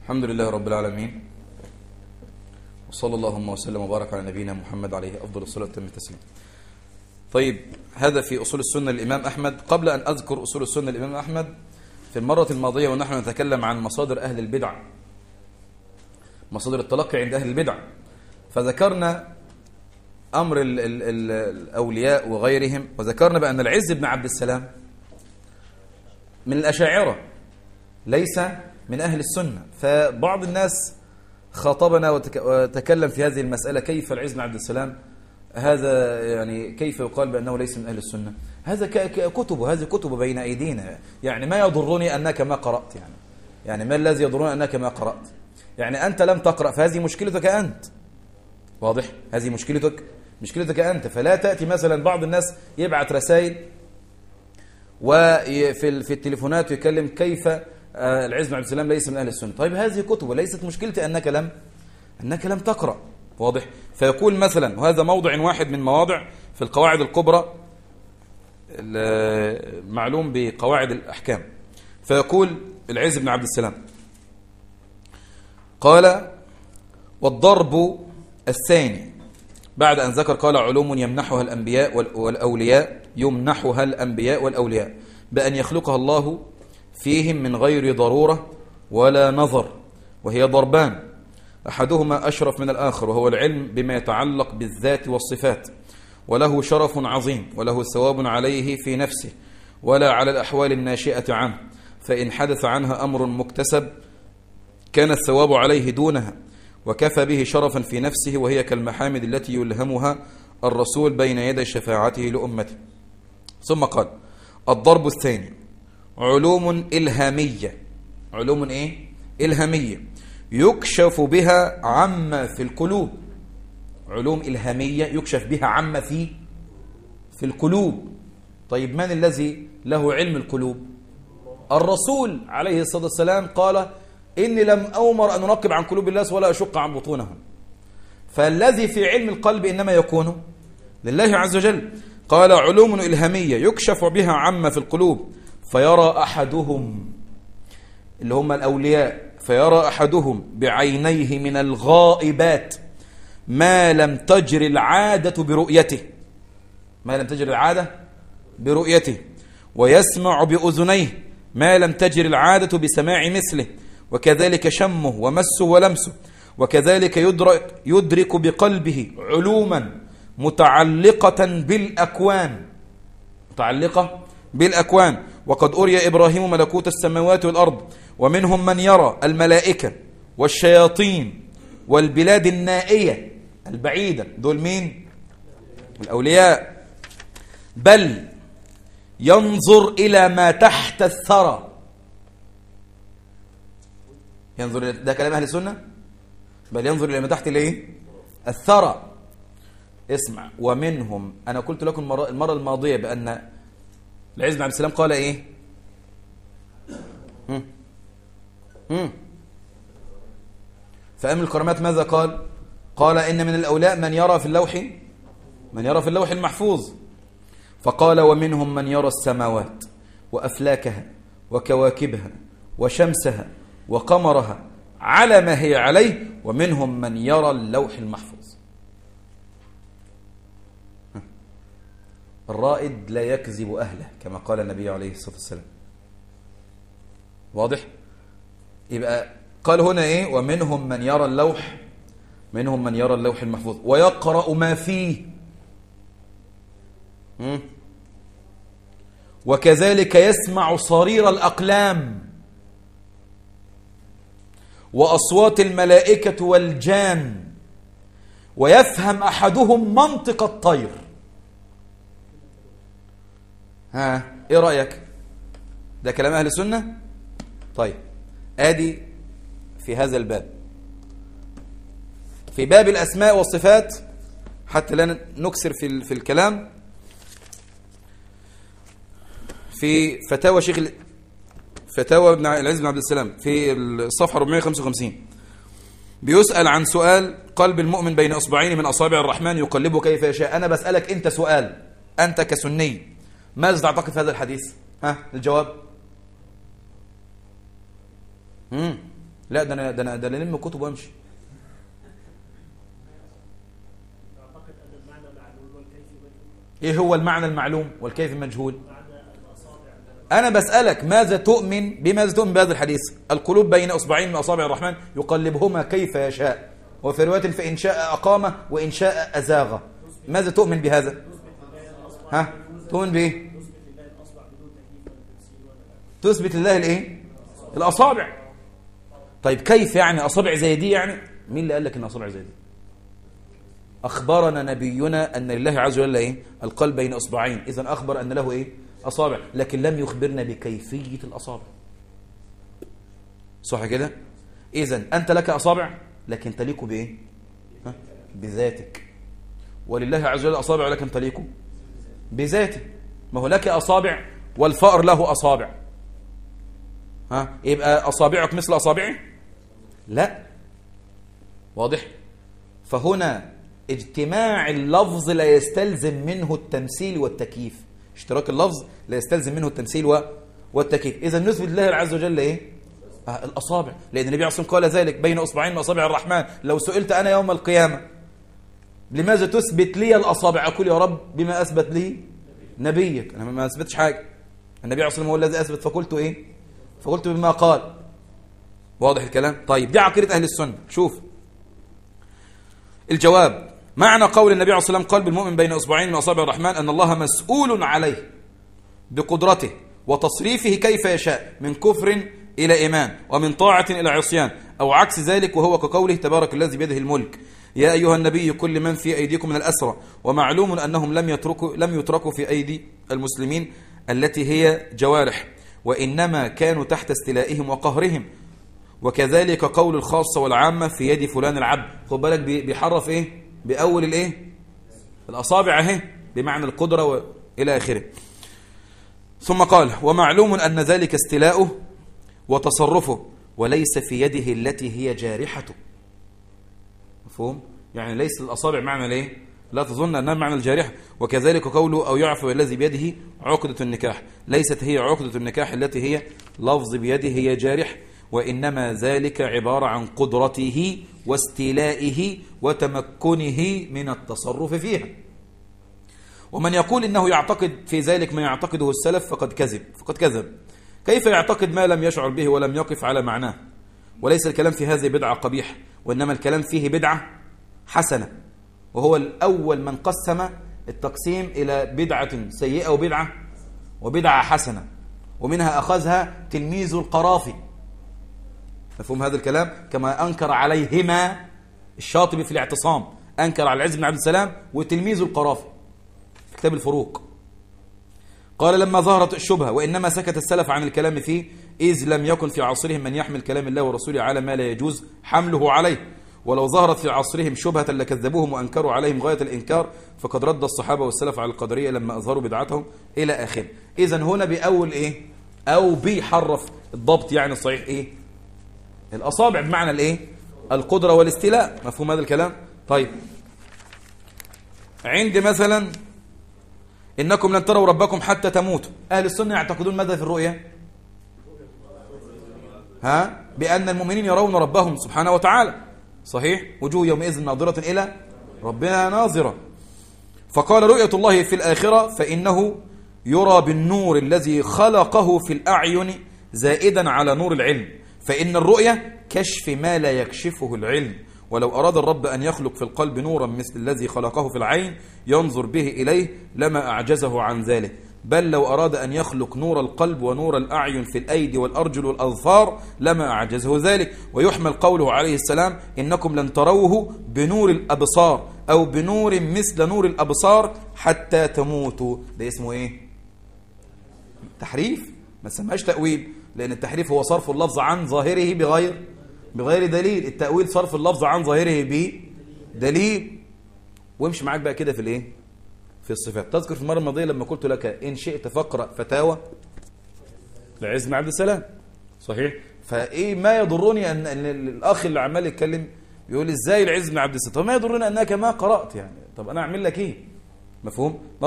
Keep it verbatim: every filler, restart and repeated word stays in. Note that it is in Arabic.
الحمد لله رب العالمين، وصلى اللهم وسلم وبارك على نبينا محمد عليه أفضل الصلاة والتسليم. طيب، هذا في أصول السنة للإمام أحمد. قبل أن أذكر أصول السنة للإمام أحمد، في المرة الماضية ونحن نتكلم عن مصادر أهل البدع، مصادر التلقي عند أهل البدع، فذكرنا أمر ال ال ال الأولياء وغيرهم، وذكرنا بأن العز بن عبد السلام من الأشاعرة ليس من أهل السنة. فبعض الناس خاطبنا وتكلم في هذه المسألة، كيف العز بن عبد السلام هذا، يعني كيف يقال بأنه ليس من أهل السنة؟ هذا كتب، هذه كتب بين أيدينا، يعني ما يضرني أنك ما قرأت، يعني يعني ما الذي يضرني أنك ما قرأت؟ يعني أنت لم تقرأ، فهذه مشكلتك أنت، واضح؟ هذه مشكلتك مشكلتك أنت. فلا تأتي مثلا بعض الناس يبعث رسائل وفي في التليفونات يكلم كيف العز بن عبد السلام ليس من أهل السنة. طيب، هذه كتب، وليست مشكلتي أنك لم أنك لم تقرأ، واضح؟ فيقول مثلا، وهذا موضع واحد من مواضع في القواعد الكبرى معلوم بقواعد الأحكام، فيقول العز بن عبد السلام قال: والضرب الثاني بعد أن ذكر، قال: علوم يمنحها الأنبياء والأولياء يمنحها الأنبياء والأولياء بأن يخلقها الله فيهم من غير ضرورة ولا نظر، وهي ضربان، أحدهما أشرف من الآخر، وهو العلم بما يتعلق بالذات والصفات، وله شرف عظيم، وله ثواب عليه في نفسه ولا على الأحوال الناشئة عنه، فإن حدث عنها أمر مكتسب كان الثواب عليه دونها، وكفى به شرفا في نفسه، وهي كالمحامد التي يلهمها الرسول بين يدي شفاعته لأمته. ثم قال: الضرب الثاني علوم إلهامية. علوم إيه؟ إلهامية يكشف بها عما في القلوب. علوم إلهامية يكشف بها عما في في القلوب. طيب، من الذي له علم القلوب؟ الرسول عليه الصلاة والسلام قال: إني لم أؤمر أن أنقب عن قلوب الناس ولا أشق عن بطونهم. فالذي في علم القلب إنما يكون لله عز وجل. قال: علوم إلهامية يكشف بها عما في القلوب، فيرى أحدهم، اللي هم الأولياء، فيرى أحدهم بعينيه من الغائبات ما لم تجر العادة برؤيته، ما لم تجر العادة برؤيته، ويسمع بأذنيه ما لم تجر العادة بسماع مثله، وكذلك شمه ومسه ولمسه، وكذلك يدرك, يدرك بقلبه علوما متعلقة بالأكوان، متعلقة بالأكوان. وقد أري إبراهيم ملكوت السماوات والأرض، ومنهم من يرى الملائكة والشياطين والبلاد النائية البعيدة. دول مين؟ الأولياء. بل ينظر إلى ما تحت الثرى. ينظر، ده كلام أهل السنة. بل ينظر إلى ما تحت الايه؟ الثرى. اسمع، ومنهم، أنا قلت لكم المرة الماضية بأن العز بن عبد السلام قال إيه؟ هم. هم. فأم الكرامات ماذا قال؟ قال: إن من الأولياء من يرى في اللوح من يرى في اللوح المحفوظ. فقال: ومنهم من يرى السماوات وأفلاكها وكواكبها وشمسها وقمرها على ما هي عليه، ومنهم من يرى اللوح المحفوظ. الرائد لا يكذب أهله، كما قال النبي عليه الصلاة والسلام. واضح؟ يبقى قال هنا إيه؟ ومنهم من يرى اللوح، منهم من يرى اللوح المحفوظ ويقرأ ما فيه، م? وكذلك يسمع صرير الأقلام وأصوات الملائكة والجان، ويفهم أحدهم منطق الطير. ها، إيه رأيك؟ ده كلام أهل السنة؟ طيب، آدي في هذا الباب، في باب الأسماء والصفات، حتى لا نكسر في في الكلام، في فتاوى شيخ فتاوى ابن العز بن عبد السلام في الصفحة أربعمائة وخمسة وخمسين، بيسأل عن سؤال: قلب المؤمن بين أصبعين من أصابع الرحمن يقلبه كيف يشاء. أنا بسألك أنت سؤال، أنت كسني، ماذا تعتقد في هذا الحديث؟ ها، الجواب؟ امم لا ده انا ده انا ده لم كتب وامشي. ايه هو المعنى المعلوم والكيف المجهول؟ انا بسألك ماذا تؤمن بماذا تؤمن بهذا الحديث؟ القلوب بين اصبعين من اصابع الرحمن يقلبهما كيف يشاء، وفي رواية فإن شاء أقام وإن شاء أزاغ. ماذا تؤمن بهذا؟ ها تؤمن بإيه؟ تثبت الله الايه؟ الأصابع. طيب كيف يعني أصابع زي دي؟ يعني مين اللي قال لك إن أصابع زي دي؟ أخبرنا نبينا أن لله عز وجل إيه؟ القلب بين أصبعين، إذن أخبر أن له إيه؟ أصابع، لكن لم يخبرنا بكيفية الأصابع. صح كده؟ إذن أنت لك أصابع لكن تليق بإيه؟ ها؟ بذاتك. ولله عز وجل أصابع لكن تليق بذاته. ما هو لك أصابع والفأر له أصابع، ها يبقى أصابعك مثل أصابعي؟ لا. واضح؟ فهنا اجتماع اللفظ لا يستلزم منه التمثيل والتكييف. اشتراك اللفظ لا يستلزم منه التمثيل والتكييف. إذا نثبت لله عز وجل إيه؟ آه الأصابع، لأن النبي عليه الصلاة والسلام قال ذلك بين أصبعين من أصابع الرحمن. لو سئلت أنا يوم القيامة لماذا تثبت لي الأصابع؟ أقول يا رب بما أثبت لي نبيك. أنا ما أثبتش حاجة، النبي عليه الصلاة والسلام هو الذي أثبت، فقلت إيه؟ فقلت بما قال. واضح الكلام؟ طيب دي عقيدة أهل السنة. شوف الجواب: معنى قول النبي عليه الصلاة والسلام قال بالمؤمن بين أصبعين من أصابع الرحمن أن الله مسؤول عليه بقدرته وتصريفه كيف يشاء من كفر إلى إيمان ومن طاعة إلى عصيان أو عكس ذلك، وهو كقوله تبارك الذي بيده الملك يا أيها النبي كل من في أيديكم من الأسرى. ومعلوم أنهم لم يتركوا لم يتركوا في أيدي المسلمين التي هي جوارح، وإنما كانوا تحت استيلائهم وقهرهم. وكذلك قول الخاصة والعامة في يد فلان العبد. خد بالك بيحرف إيه؟ بأول الإيه؟ الأصابع اهي بمعنى القدرة وإلى آخره. ثم قال: ومعلوم أن ذلك استيلاؤه وتصرفه وليس في يده التي هي جارحته. مفهوم؟ يعني ليس الأصابع معنى ليه؟ لا تظن أنها معنى الجارحة. وكذلك قوله أو يعفو الذي بيده عقدة النكاح، ليست هي عقدة النكاح التي هي لفظ بيده هي جارح، وإنما ذلك عبارة عن قدرته واستيلائه وتمكنه من التصرف فيها. ومن يقول إنه يعتقد في ذلك ما يعتقده السلف فقد كذب فقد كذب. كيف يعتقد ما لم يشعر به ولم يقف على معناه؟ وليس الكلام في هذه بدعة قبيح، وإنما الكلام فيه بدعة حسنة. وهو الأول من قسم التقسيم إلى بدعة سيئة وبدعة وبدعة حسنة، ومنها أخذها تلميذ القرافي. مفهوم هذا الكلام؟ كما أنكر عليهما الشاطبي في الاعتصام، أنكر على العز بن عبد السلام وتلميذ القرافي في كتاب الفروق. قال: لما ظهرت الشبهة وإنما سكت السلف عن الكلام فيه، إذ لم يكن في عصرهم من يحمل كلام الله ورسوله على ما لا يجوز حمله عليه، ولو ظهرت في عصرهم شبهة لكذبوهم وأنكروا عليهم غاية الإنكار، فقد رد الصحابة والسلف على القدرية لما أظهروا بدعتهم إلى آخر. إذن هنا بأول إيه؟ أو بيحرف الضبط يعني الصحيح إيه؟ الأصابع بمعنى الإيه؟ القدرة والاستيلاء. مفهوم هذا الكلام؟ طيب عند مثلا إنكم لن تروا ربكم حتى تموتوا، أهل السنة يعتقدون ماذا في الرؤية؟ ها؟ بأن المؤمنين يرون ربهم سبحانه وتعالى. صحيح؟ وجوه يومئذ ناظرة إلى ربنا ناظرة. فقال: رؤية الله في الآخرة فإنه يرى بالنور الذي خلقه في الأعين زائدا على نور العلم، فإن الرؤية كشف ما لا يكشفه العلم. ولو أراد الرب أن يخلق في القلب نورا مثل الذي خلقه في العين ينظر به إليه لما أعجزه عن ذلك، بل لو أراد أن يخلق نور القلب ونور الأعين في الأيدي والأرجل والأظفار لما أعجزه ذلك. ويحمل قوله عليه السلام: إنكم لن تروه بنور الأبصار أو بنور مثل نور الأبصار حتى تموتوا. ده اسمه إيه؟ تحريف، ما تسمعش تأويل، لأن التحريف هو صرف اللفظ عن ظاهره بغير بغير دليل. التأويل صرف اللفظ عن ظاهره بدليل. وامشي معاك بقى كده في الايه؟ في الصفات. تذكر في المره الماضيه لما قلت لك ان شئت فاقرأ فتاوى العز بن عبد السلام. صحيح؟ فايه ما يضرني ان, أن الاخ اللي عمال يتكلم يقول ازاي العز بن عبد السلام؟ طب ما يضرني انك ما قرأت يعني، طب انا اعمل لك ايه؟ مفهوم؟